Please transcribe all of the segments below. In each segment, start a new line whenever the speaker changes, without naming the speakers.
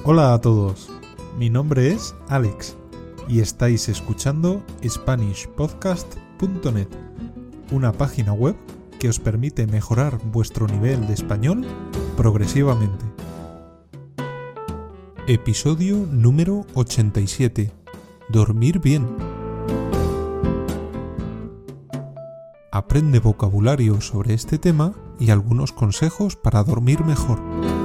Hola a todos, mi nombre es Alex y estáis escuchando SpanishPodcast.net, una página web que os permite mejorar vuestro nivel de español progresivamente. Episodio número 87. Dormir bien. Aprende vocabulario sobre este tema y algunos consejos para dormir mejor.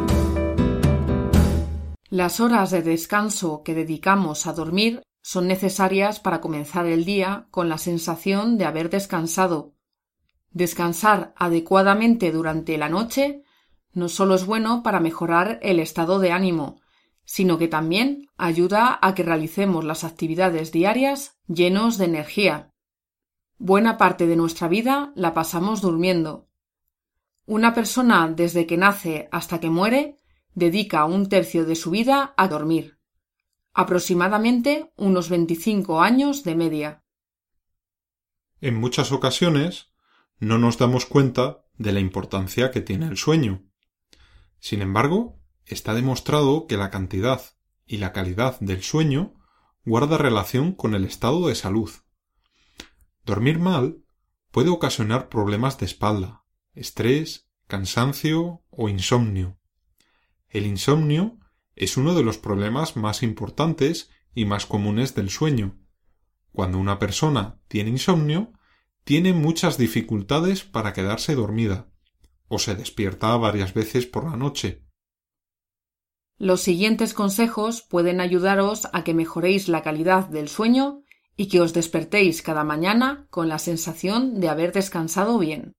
Las horas de descanso que dedicamos a dormir son necesarias para comenzar el día con la sensación de haber descansado. Descansar adecuadamente durante la noche no solo es bueno para mejorar el estado de ánimo, sino que también ayuda a que realicemos las actividades diarias llenos de energía. Buena parte de nuestra vida la pasamos durmiendo. Una persona desde que nace hasta que muere dedica un tercio de su vida a dormir, aproximadamente unos 25 años de media.
En muchas ocasiones no nos damos cuenta de la importancia que tiene el sueño. Sin embargo, está demostrado que la cantidad y la calidad del sueño guarda relación con el estado de salud. Dormir mal puede ocasionar problemas de espalda, estrés, cansancio o insomnio. El insomnio es uno de los problemas más importantes y más comunes del sueño. Cuando una persona tiene insomnio, tiene muchas dificultades para quedarse dormida, o se despierta varias veces por la noche.
Los siguientes consejos pueden ayudaros a que mejoréis la calidad del sueño y que os despertéis cada mañana con la sensación de haber descansado bien.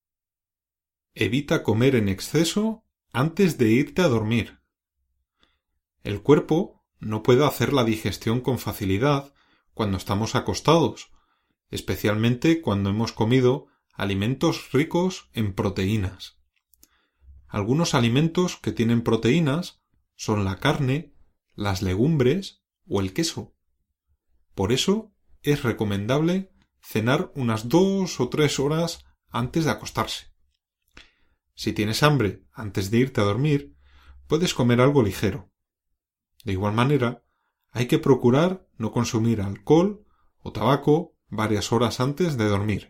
Evita comer en exceso antes de irte a dormir. El cuerpo no puede hacer la digestión con facilidad cuando estamos acostados, especialmente cuando hemos comido alimentos ricos en proteínas. Algunos alimentos que tienen proteínas son la carne, las legumbres o el queso. Por eso es recomendable cenar unas 2 o 3 horas antes de acostarse. Si tienes hambre antes de irte a dormir, puedes comer algo ligero. De igual manera, hay que procurar no consumir alcohol o tabaco varias horas antes de dormir.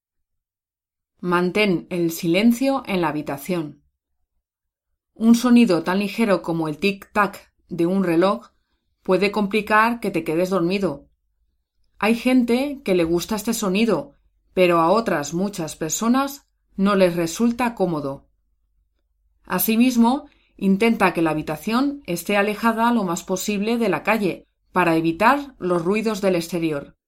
Mantén el silencio en la habitación. Un sonido tan ligero como el tic-tac de un reloj puede complicar que te quedes dormido. Hay gente que le gusta este sonido, pero a otras muchas personas no les resulta cómodo. Asimismo, intenta que la habitación esté alejada lo más posible de la calle para evitar los ruidos del exterior.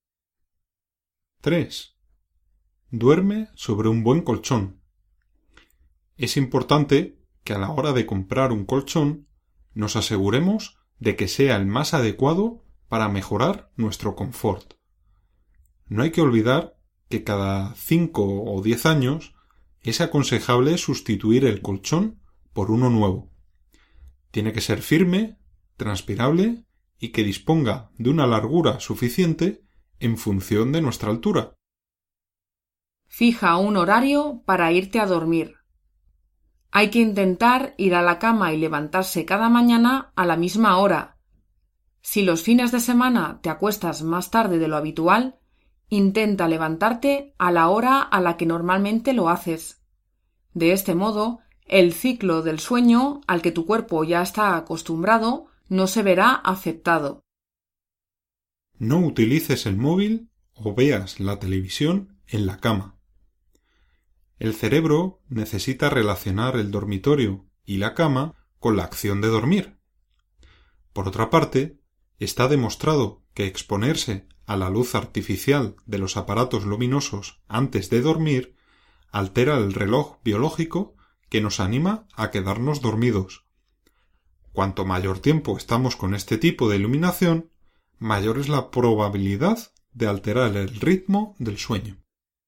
3. Duerme sobre un buen colchón. Es importante que a la hora de comprar un colchón nos aseguremos de que sea el más adecuado para mejorar nuestro confort. No hay que olvidar que cada 5 o 10 años es aconsejable sustituir el colchón por uno nuevo. Tiene que ser firme, transpirable y que disponga de una largura suficiente en función de nuestra altura.
Fija un horario para irte a dormir. Hay que intentar ir a la cama y levantarse cada mañana a la misma hora. Si los fines de semana te acuestas más tarde de lo habitual, intenta levantarte a la hora a la que normalmente lo haces. De este modo, el ciclo del sueño al que tu cuerpo ya está acostumbrado no se verá afectado.
No utilices el móvil o veas la televisión en la cama. El cerebro necesita relacionar el dormitorio y la cama con la acción de dormir. Por otra parte, está demostrado que exponerse a la luz artificial de los aparatos luminosos antes de dormir altera el reloj biológico que nos anima a quedarnos dormidos. Cuanto mayor tiempo estamos con este tipo de iluminación, mayor es la probabilidad de alterar el ritmo del sueño.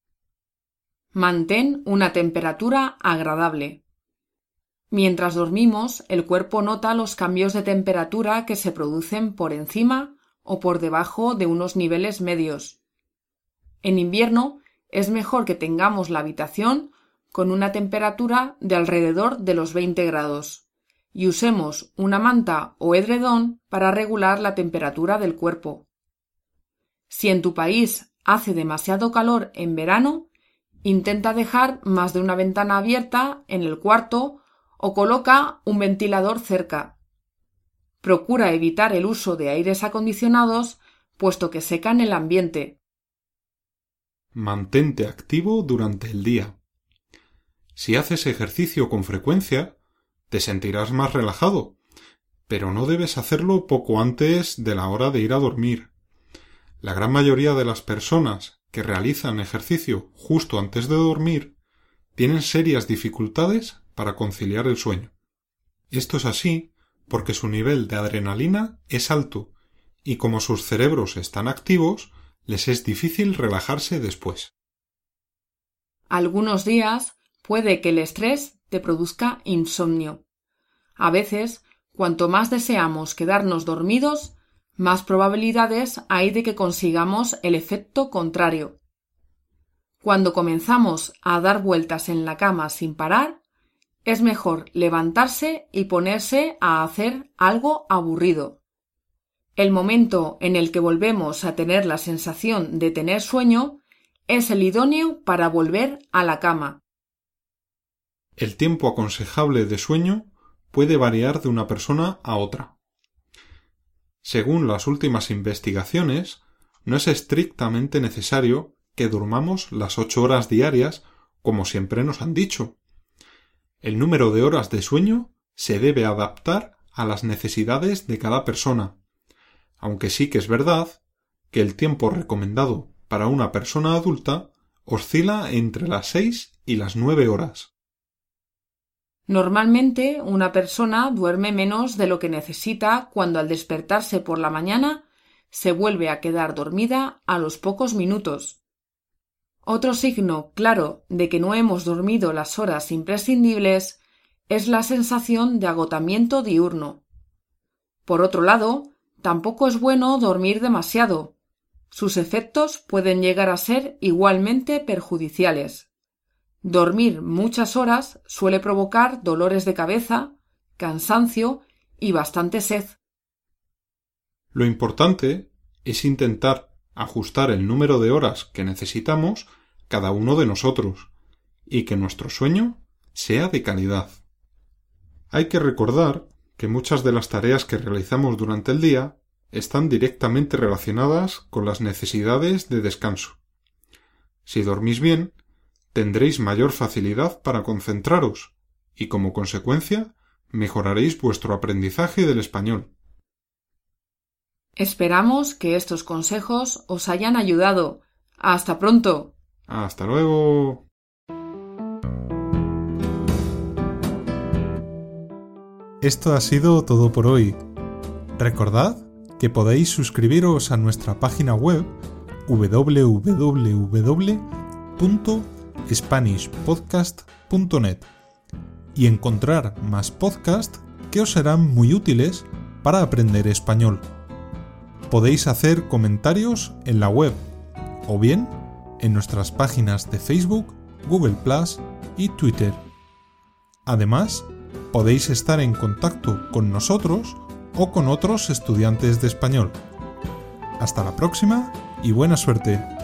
Mantén una temperatura agradable. Mientras dormimos, el cuerpo nota los cambios de temperatura que se producen por encima o por debajo de unos niveles medios. En invierno es mejor que tengamos la habitación con una temperatura de alrededor de los 20 grados, y usemos una manta o edredón para regular la temperatura del cuerpo. Si en tu país hace demasiado calor en verano, intenta dejar más de una ventana abierta en el cuarto o coloca un ventilador cerca. Procura evitar el uso de aires acondicionados, puesto que secan el ambiente.
Mantente activo durante el día. Si haces ejercicio con frecuencia, te sentirás más relajado, pero no debes hacerlo poco antes de la hora de ir a dormir. La gran mayoría de las personas que realizan ejercicio justo antes de dormir tienen serias dificultades para conciliar el sueño. Esto es así porque su nivel de adrenalina es alto y como sus cerebros están activos, les es difícil relajarse después.
Algunos días puede que el estrés te produzca insomnio. A veces, cuanto más deseamos quedarnos dormidos, más probabilidades hay de que consigamos el efecto contrario. Cuando comenzamos a dar vueltas en la cama sin parar, es mejor levantarse y ponerse a hacer algo aburrido. El momento en el que volvemos a tener la sensación de tener sueño es el idóneo para volver a la cama.
El tiempo aconsejable de sueño puede variar de una persona a otra. Según las últimas investigaciones, no es estrictamente necesario que durmamos las 8 horas diarias, como siempre nos han dicho. El número de horas de sueño se debe adaptar a las necesidades de cada persona, aunque sí que es verdad que el tiempo recomendado para una persona adulta oscila entre las 6 y las 9 horas.
Normalmente una persona duerme menos de lo que necesita cuando al despertarse por la mañana se vuelve a quedar dormida a los pocos minutos. Otro signo claro de que no hemos dormido las horas imprescindibles es la sensación de agotamiento diurno. Por otro lado, tampoco es bueno dormir demasiado. Sus efectos pueden llegar a ser igualmente perjudiciales. Dormir muchas horas suele provocar dolores de cabeza, cansancio y bastante sed.
Lo importante es intentar ajustar el número de horas que necesitamos cada uno de nosotros y que nuestro sueño sea de calidad. Hay que recordar que muchas de las tareas que realizamos durante el día están directamente relacionadas con las necesidades de descanso. Si dormís bien, tendréis mayor facilidad para concentraros y, como consecuencia, mejoraréis vuestro aprendizaje del español.
Esperamos que estos consejos os hayan ayudado. ¡Hasta pronto!
¡Hasta luego!
Esto ha sido todo por hoy. Recordad que podéis suscribiros a nuestra página web www.spanishpodcast.net y encontrar más podcasts que os serán muy útiles para aprender español. Podéis hacer comentarios en la web o bien en nuestras páginas de Facebook, Google+ y Twitter. Además, podéis estar en contacto con nosotros o con otros estudiantes de español. Hasta la próxima y buena suerte.